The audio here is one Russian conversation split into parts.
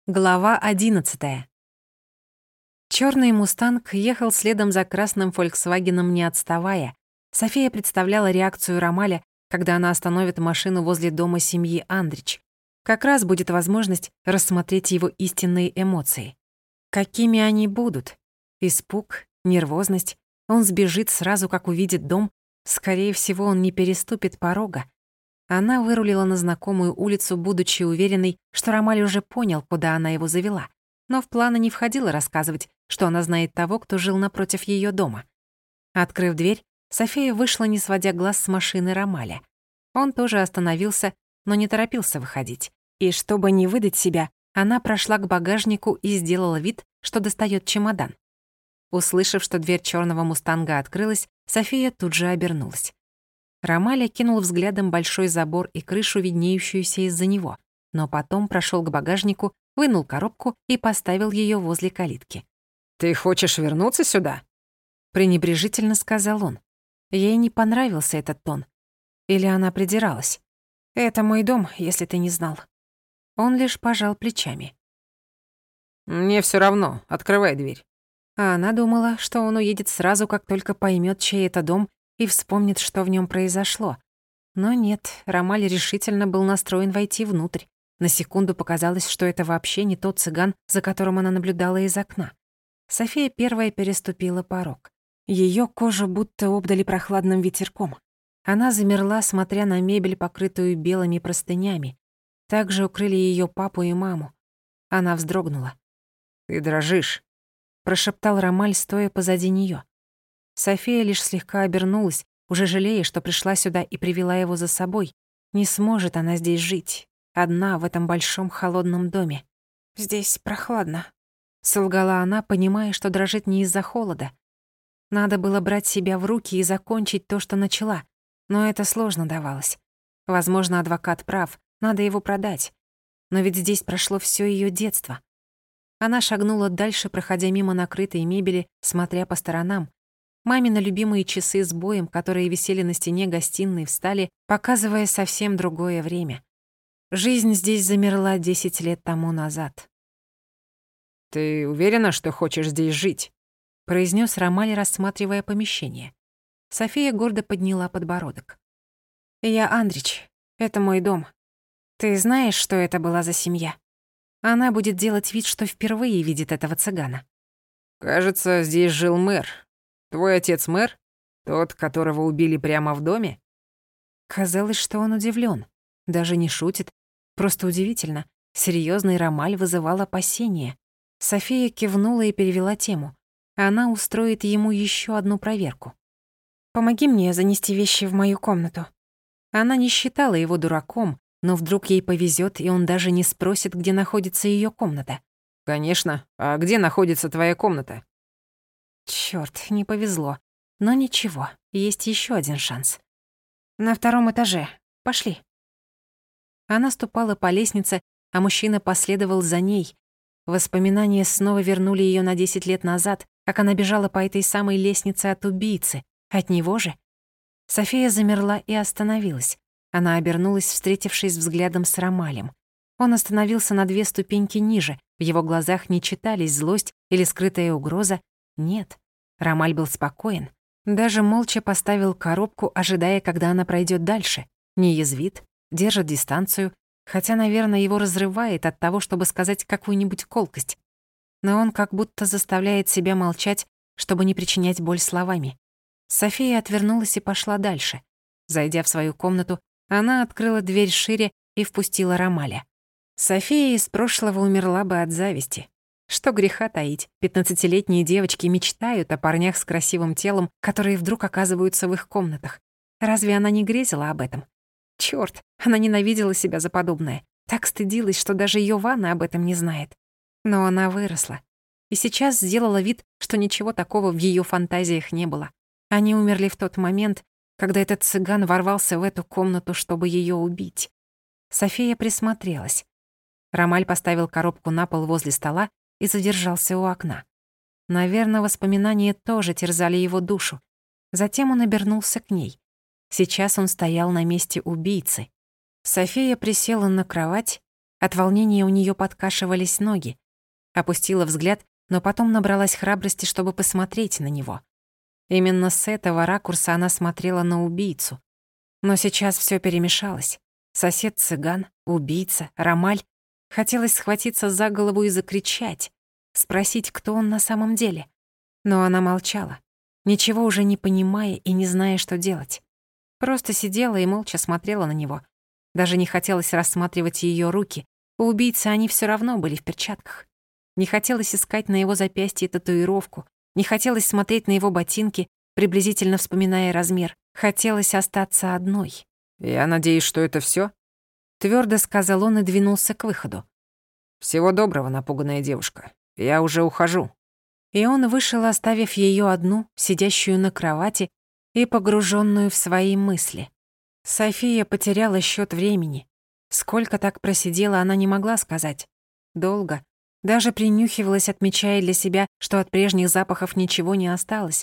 Глава 11. Чёрный «Мустанг» ехал следом за красным «Фольксвагеном», не отставая. София представляла реакцию Ромаля, когда она остановит машину возле дома семьи Андрич. Как раз будет возможность рассмотреть его истинные эмоции. Какими они будут? Испуг, нервозность. Он сбежит сразу, как увидит дом. Скорее всего, он не переступит порога. Она вырулила на знакомую улицу, будучи уверенной, что Ромаль уже понял, куда она его завела. Но в планы не входило рассказывать, что она знает того, кто жил напротив её дома. Открыв дверь, София вышла, не сводя глаз с машины Ромаля. Он тоже остановился, но не торопился выходить. И чтобы не выдать себя, она прошла к багажнику и сделала вид, что достаёт чемодан. Услышав, что дверь чёрного «Мустанга» открылась, София тут же обернулась. Ромаль окинул взглядом большой забор и крышу, виднеющуюся из-за него, но потом прошёл к багажнику, вынул коробку и поставил её возле калитки. «Ты хочешь вернуться сюда?» Пренебрежительно сказал он. Ей не понравился этот тон. Или она придиралась. «Это мой дом, если ты не знал». Он лишь пожал плечами. «Мне всё равно. Открывай дверь». А она думала, что он уедет сразу, как только поймёт, чей это дом, и вспомнит, что в нём произошло. Но нет, Ромаль решительно был настроен войти внутрь. На секунду показалось, что это вообще не тот цыган, за которым она наблюдала из окна. София первая переступила порог. Её кожу будто обдали прохладным ветерком. Она замерла, смотря на мебель, покрытую белыми простынями. Также укрыли её папу и маму. Она вздрогнула. «Ты дрожишь», — прошептал Ромаль, стоя позади неё. София лишь слегка обернулась, уже жалея, что пришла сюда и привела его за собой. Не сможет она здесь жить, одна в этом большом холодном доме. «Здесь прохладно», — солгала она, понимая, что дрожит не из-за холода. Надо было брать себя в руки и закончить то, что начала, но это сложно давалось. Возможно, адвокат прав, надо его продать. Но ведь здесь прошло всё её детство. Она шагнула дальше, проходя мимо накрытой мебели, смотря по сторонам. Мамины любимые часы с боем, которые висели на стене гостиной, встали, показывая совсем другое время. Жизнь здесь замерла 10 лет тому назад. «Ты уверена, что хочешь здесь жить?» — произнёс Ромаль, рассматривая помещение. София гордо подняла подбородок. «Я Андрич. Это мой дом. Ты знаешь, что это была за семья? Она будет делать вид, что впервые видит этого цыгана». «Кажется, здесь жил мэр. Твой отец мэр? Тот, которого убили прямо в доме?» Казалось, что он удивлён. Даже не шутит. Просто удивительно. Серьёзный Ромаль вызывал опасения. София кивнула и перевела тему. Она устроит ему ещё одну проверку. «Помоги мне занести вещи в мою комнату». Она не считала его дураком, но вдруг ей повезёт, и он даже не спросит, где находится её комната. «Конечно. А где находится твоя комната?» Чёрт, не повезло. Но ничего, есть ещё один шанс. «На 2-м этаже. Пошли». Она ступала по лестнице, а мужчина последовал за ней. Воспоминания снова вернули её на 10 лет назад, как она бежала по этой самой лестнице от убийцы. От него же? София замерла и остановилась. Она обернулась, встретившись взглядом с Ромалем. Он остановился на 2 ступеньки ниже. В его глазах не читались злость или скрытая угроза. Нет. Ромаль был спокоен. Даже молча поставил коробку, ожидая, когда она пройдёт дальше. Не язвит, держит дистанцию, хотя, наверное, его разрывает от того, чтобы сказать какую-нибудь колкость. Но он как будто заставляет себя молчать, чтобы не причинять боль словами. София отвернулась и пошла дальше. Зайдя в свою комнату, она открыла дверь шире и впустила Ромаля. София из прошлого умерла бы от зависти. Что греха таить, 15-летние девочки мечтают о парнях с красивым телом, которые вдруг оказываются в их комнатах. Разве она не грезила об этом? Чёрт, она ненавидела себя за подобное. Так стыдилась, что даже её Ванна об этом не знает. Но она выросла. И сейчас сделала вид, что ничего такого в её фантазиях не было. Они умерли в тот момент, когда этот цыган ворвался в эту комнату, чтобы её убить. София присмотрелась. Ромаль поставил коробку на пол возле стола и задержался у окна. Наверное, воспоминания тоже терзали его душу. Затем он обернулся к ней. Сейчас он стоял на месте убийцы. София присела на кровать От волнения у неё подкашивались ноги. Опустила взгляд, но потом набралась храбрости, чтобы посмотреть на него. Именно с этого ракурса она смотрела на убийцу. Но сейчас всё перемешалось. Сосед-цыган, убийца, Ромаль. Хотелось схватиться за голову и закричать, спросить, кто он на самом деле. Но она молчала, ничего уже не понимая и не зная, что делать. Просто сидела и молча смотрела на него. Даже не хотелось рассматривать её руки. У убийцы они всё равно были в перчатках. Не хотелось искать на его запястье татуировку. Не хотелось смотреть на его ботинки, приблизительно вспоминая размер. Хотелось остаться одной. «Я надеюсь, что это всё?» Твёрдо сказал он и двинулся к выходу. «Всего доброго, напуганная девушка. Я уже ухожу». И он вышел, оставив её одну, сидящую на кровати и погружённую в свои мысли. София потеряла счёт времени. Сколько так просидела, она не могла сказать. Долго. Даже принюхивалась, отмечая для себя, что от прежних запахов ничего не осталось.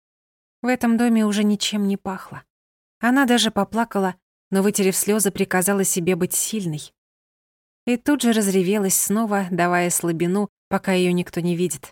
В этом доме уже ничем не пахло. Она даже поплакала, но, вытерев слёзы, приказала себе быть сильной. И тут же разревелась снова, давая слабину, пока её никто не видит.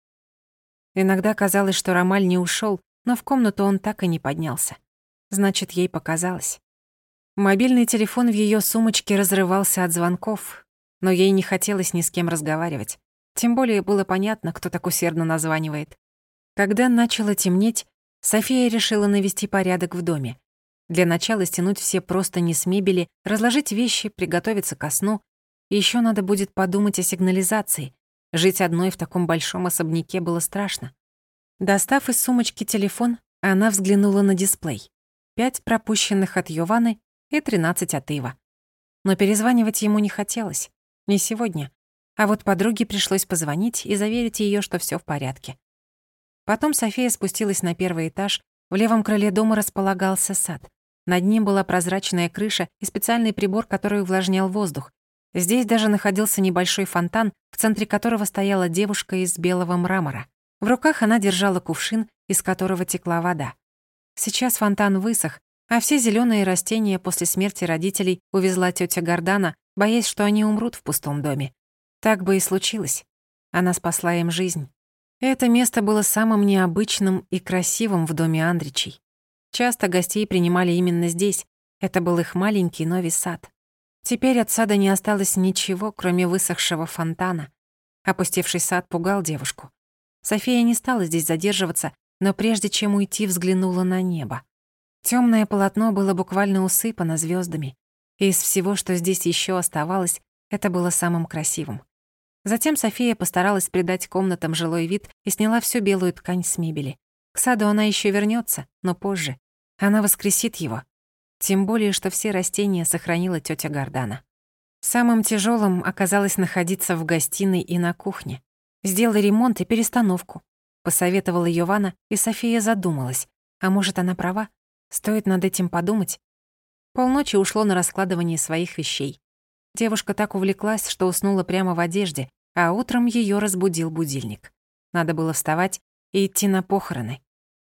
Иногда казалось, что Ромаль не ушёл, но в комнату он так и не поднялся. Значит, ей показалось. Мобильный телефон в её сумочке разрывался от звонков, но ей не хотелось ни с кем разговаривать. Тем более было понятно, кто так усердно названивает. Когда начало темнеть, София решила навести порядок в доме. Для начала стянуть все простыни с мебели, разложить вещи, приготовиться ко сну. Ещё надо будет подумать о сигнализации. Жить одной в таком большом особняке было страшно. Достав из сумочки телефон, она взглянула на дисплей. 5 пропущенных от Йованы и 13 от Ива. Но перезванивать ему не хотелось. Не сегодня. А вот подруге пришлось позвонить и заверить её, что всё в порядке. Потом София спустилась на первый этаж. В левом крыле дома располагался сад. Над ним была прозрачная крыша и специальный прибор, который увлажнял воздух. Здесь даже находился небольшой фонтан, в центре которого стояла девушка из белого мрамора. В руках она держала кувшин, из которого текла вода. Сейчас фонтан высох, а все зелёные растения после смерти родителей увезла тётя Гордана, боясь, что они умрут в пустом доме. Так бы и случилось. Она спасла им жизнь. Это место было самым необычным и красивым в доме Андричей. Часто гостей принимали именно здесь. Это был их маленький новый сад. Теперь от сада не осталось ничего, кроме высохшего фонтана. Опустевший сад пугал девушку. София не стала здесь задерживаться, но прежде чем уйти, взглянула на небо. Тёмное полотно было буквально усыпано звёздами. И из всего, что здесь ещё оставалось, это было самым красивым. Затем София постаралась придать комнатам жилой вид и сняла всю белую ткань с мебели. К саду она ещё вернётся, но позже. Она воскресит его. Тем более, что все растения сохранила тётя Гордана. Самым тяжёлым оказалось находиться в гостиной и на кухне. «Сделай ремонт и перестановку», — посоветовала Йована, и София задумалась. А может, она права? Стоит над этим подумать. Полночи ушло на раскладывание своих вещей. Девушка так увлеклась, что уснула прямо в одежде, а утром её разбудил будильник. Надо было вставать и идти на похороны.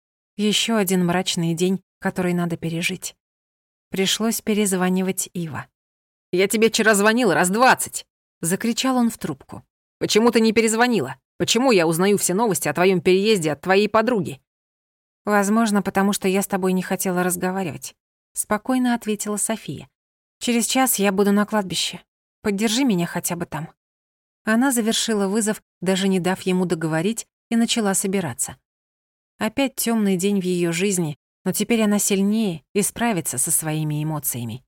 Ещё один мрачный день, который надо пережить. Пришлось перезванивать Ива. «Я тебе вчера звонил раз 20!» — закричал он в трубку. «Почему ты не перезвонила? Почему я узнаю все новости о твоём переезде от твоей подруги?» «Возможно, потому что я с тобой не хотела разговаривать», — спокойно ответила София. «Через час я буду на кладбище. Поддержи меня хотя бы там». Она завершила вызов, даже не дав ему договорить, и начала собираться. Опять тёмный день в её жизни, но теперь она сильнее и справится со своими эмоциями.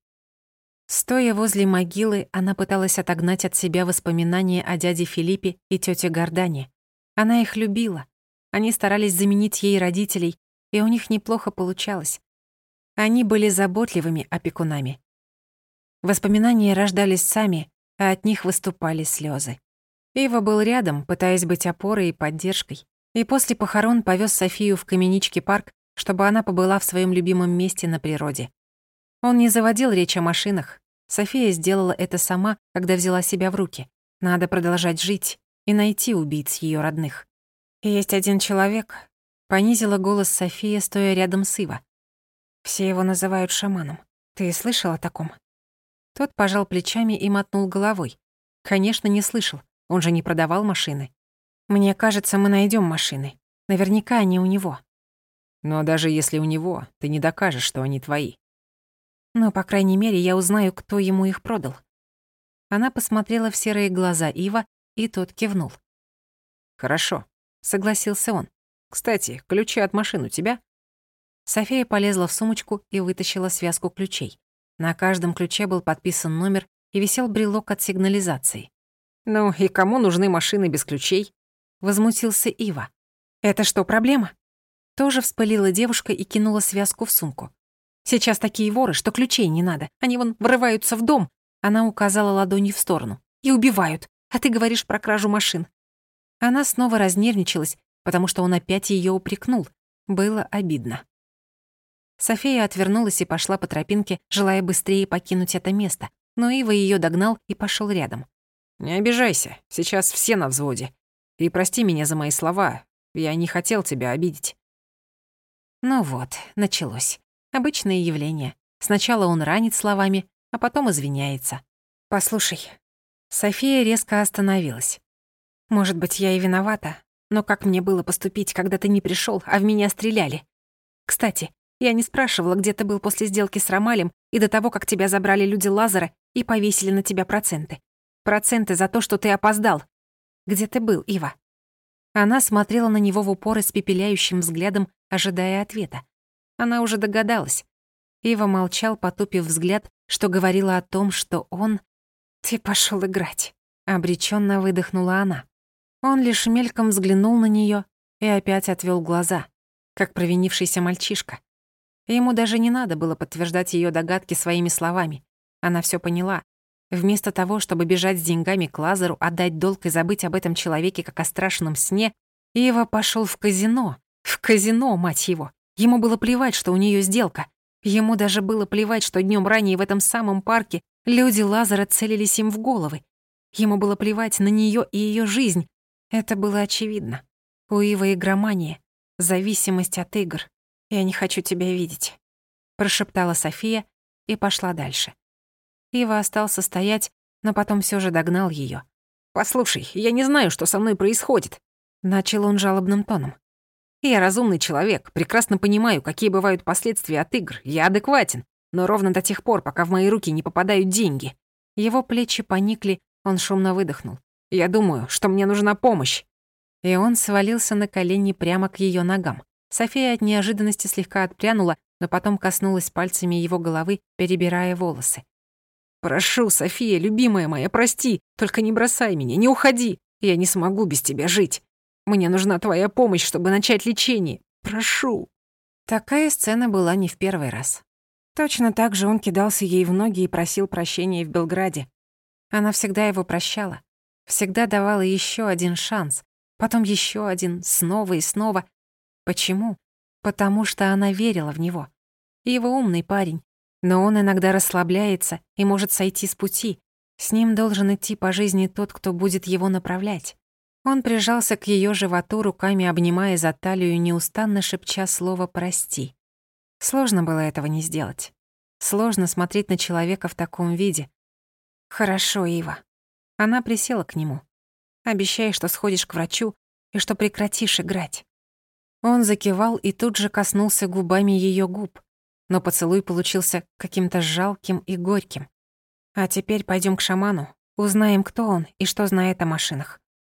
Стоя возле могилы, она пыталась отогнать от себя воспоминания о дяде Филиппе и тёте Гордане. Она их любила. Они старались заменить ей родителей, и у них неплохо получалось. Они были заботливыми опекунами. Воспоминания рождались сами, а от них выступали слёзы. Ива был рядом, пытаясь быть опорой и поддержкой, и после похорон повёз Софию в Каменички парк, чтобы она побыла в своём любимом месте на природе. Он не заводил речь о машинах. София сделала это сама, когда взяла себя в руки. Надо продолжать жить и найти убийц её родных. «Есть один человек», — понизила голос София, стоя рядом с Ива. «Все его называют шаманом. Ты слышал о таком?» Тот пожал плечами и мотнул головой. Конечно, не слышал. Он же не продавал машины. Мне кажется, мы найдем машины. Наверняка они у него. Но даже если у него, ты не докажешь, что они твои. Но, по крайней мере, я узнаю, кто ему их продал. Она посмотрела в серые глаза Ива, и тот кивнул. Хорошо, Согласился он. кстати, ключи от машин у тебя? София полезла в сумочку и вытащила связку ключей. На каждом ключе был подписан номер и висел брелок от сигнализации. Ну и кому нужны машины без ключей? Возмутился Ива. «Это что, проблема?» Тоже вспылила девушка и кинула связку в сумку. «Сейчас такие воры, что ключей не надо. Они вон врываются в дом». Она указала ладонью в сторону. «И убивают. А ты говоришь про кражу машин». Она снова разнервничалась, потому что он опять её упрекнул. Было обидно. София отвернулась и пошла по тропинке, желая быстрее покинуть это место. Но Ива её догнал и пошёл рядом. Не обижайся, сейчас все на взводе. И прости меня за мои слова, я не хотел тебя обидеть. Ну вот, началось. Обычное явление. Сначала он ранит словами, а потом извиняется. «Послушай». София резко остановилась. «Может быть, я и виновата, но как мне было поступить, когда ты не пришёл, а в меня стреляли? Кстати, я не спрашивала, где ты был после сделки с Ромалем и до того, как тебя забрали люди Лазара и повесили на тебя проценты. Проценты за то, что ты опоздал. Где ты был, Ива?» Она смотрела на него в упор испепеляющим взглядом, ожидая ответа. Она уже догадалась. Ива молчал, потупив взгляд, что говорило о том, что он... «Ты пошёл играть», — обречённо выдохнула она. Он лишь мельком взглянул на неё и опять отвёл глаза, как провинившийся мальчишка. Ему даже не надо было подтверждать её догадки своими словами. Она всё поняла. Вместо того, чтобы бежать с деньгами к Лазару, отдать долг и забыть об этом человеке, как о страшном сне, Ива пошёл в казино. В казино, мать его. Ему было плевать, что у неё сделка. Ему даже было плевать, что днём ранее в этом самом парке люди Лазара целились им в головы. Ему было плевать на неё и её жизнь. Это было очевидно. У Ивы игромания, зависимость от игр. «Я не хочу тебя видеть», — прошептала София и пошла дальше. Ива остался стоять, но потом всё же догнал её. Послушай, я не знаю, что со мной происходит. Начал он жалобным тоном. Я разумный человек, прекрасно понимаю, какие бывают последствия от игр. Я адекватен, но ровно до тех пор, пока в мои руки не попадают деньги. Его плечи поникли, он шумно выдохнул. Я думаю, что мне нужна помощь. И он свалился на колени прямо к её ногам. София от неожиданности слегка отпрянула, но потом коснулась пальцами его головы, перебирая волосы. Прошу, София, любимая моя, прости, только не бросай меня, не уходи. Я не смогу без тебя жить. Мне нужна твоя помощь, чтобы начать лечение. Прошу. Такая сцена была не в первый раз. Точно так же он кидался ей в ноги и просил прощения в Белграде. Она всегда его прощала, всегда давала ещё один шанс, потом ещё один, снова и снова. Почему? Потому что она верила в него. Ива умный парень, но он иногда расслабляется и может сойти с пути. С ним должен идти по жизни тот, кто будет его направлять. Он прижался к её животу, руками обнимая за талию, неустанно шепча слово «прости». Сложно было этого не сделать. Сложно смотреть на человека в таком виде. «Хорошо, Ива». Она присела к нему. «Обещай, что сходишь к врачу и что прекратишь играть». Он закивал и тут же коснулся губами её губ, но поцелуй получился каким-то жалким и горьким. «А теперь пойдём к шаману, узнаем, кто он и что знает о машинах».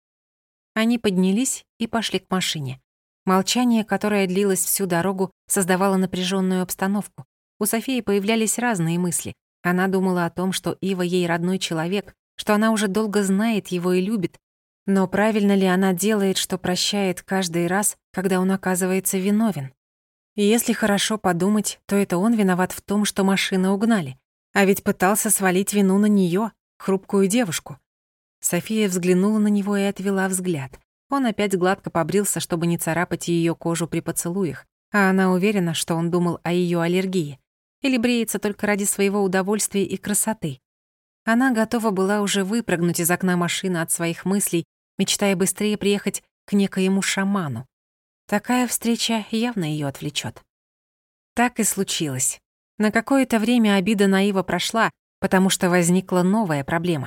Они поднялись и пошли к машине. Молчание, которое длилось всю дорогу, создавало напряжённую обстановку. У Софии появлялись разные мысли. Она думала о том, что Ива ей родной человек, что она уже долго знает его и любит. Но правильно ли она делает, что прощает каждый раз, когда он оказывается виновен? И если хорошо подумать, то это он виноват в том, что машины угнали. А ведь пытался свалить вину на неё, хрупкую девушку. София взглянула на него и отвела взгляд. Он опять гладко побрился, чтобы не царапать её кожу при поцелуях, а она уверена, что он думал о её аллергии. Или бреется только ради своего удовольствия и красоты. Она готова была уже выпрыгнуть из окна машины от своих мыслей, мечтая быстрее приехать к некоему шаману. Такая встреча явно её отвлечёт. Так и случилось. На какое-то время обида на Ива прошла, потому что возникла новая проблема.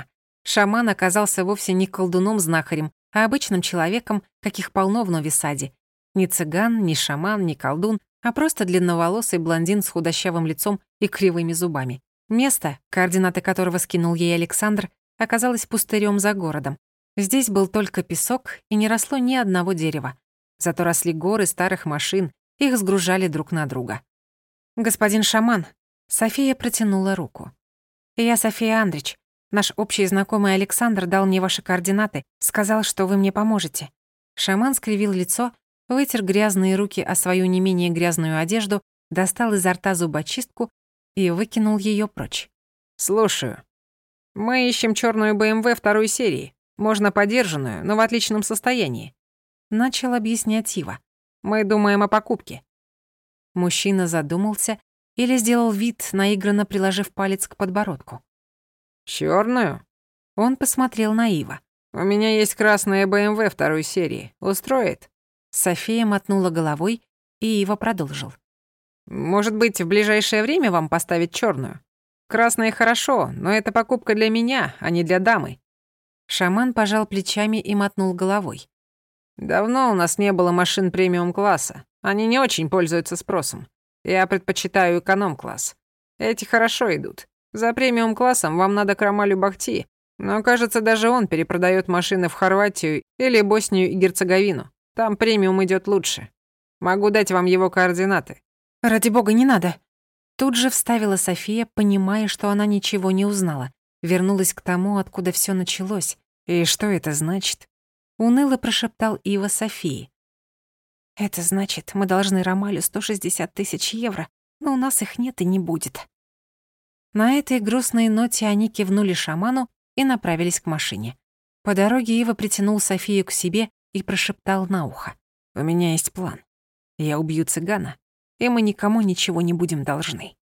Шаман оказался вовсе не колдуном-знахарем, а обычным человеком, каких полно в Нови-Саде. Ни цыган, ни шаман, ни колдун, а просто длинноволосый блондин с худощавым лицом и кривыми зубами. Место, координаты которого скинул ей Александр, оказалось пустырем за городом. Здесь был только песок, и не росло ни одного дерева. Зато росли горы старых машин, их сгружали друг на друга. «Господин шаман», — София протянула руку. «Я София Андрич. Наш общий знакомый Александр дал мне ваши координаты, сказал, что вы мне поможете». Шаман скривил лицо, вытер грязные руки о свою не менее грязную одежду, достал изо рта зубочистку и выкинул ее прочь. «Слушаю. Мы ищем черную БМВ второй серии. Можно подержанную, но в отличном состоянии», — начал объяснять Ива. «Мы думаем о покупке». Мужчина задумался или сделал вид, наигранно приложив палец к подбородку. «Чёрную?» Он посмотрел на Ива. «У меня есть красная БМВ второй серии. Устроит?» София мотнула головой, и Ива продолжил. «Может быть, в ближайшее время вам поставить чёрную? Красная хорошо, но это покупка для меня, а не для дамы». Шаман пожал плечами и мотнул головой. «Давно у нас не было машин премиум-класса. Они не очень пользуются спросом. Я предпочитаю эконом-класс. Эти хорошо идут. За премиум-классом вам надо к Ромалю Бахти, но, кажется, даже он перепродаёт машины в Хорватию или Боснию и Герцеговину. Там премиум идёт лучше. Могу дать вам его координаты». «Ради бога, не надо!» Тут же вставила София, понимая, что она ничего не узнала. Вернулась к тому, откуда всё началось. «И что это значит?» Уныло прошептал Ива Софии. «Это значит, мы должны Ромалю 160 тысяч евро, но у нас их нет и не будет». На этой грустной ноте они кивнули шаману и направились к машине. По дороге Ива притянул Софию к себе и прошептал на ухо. «У меня есть план. Я убью цыгана, и мы никому ничего не будем должны».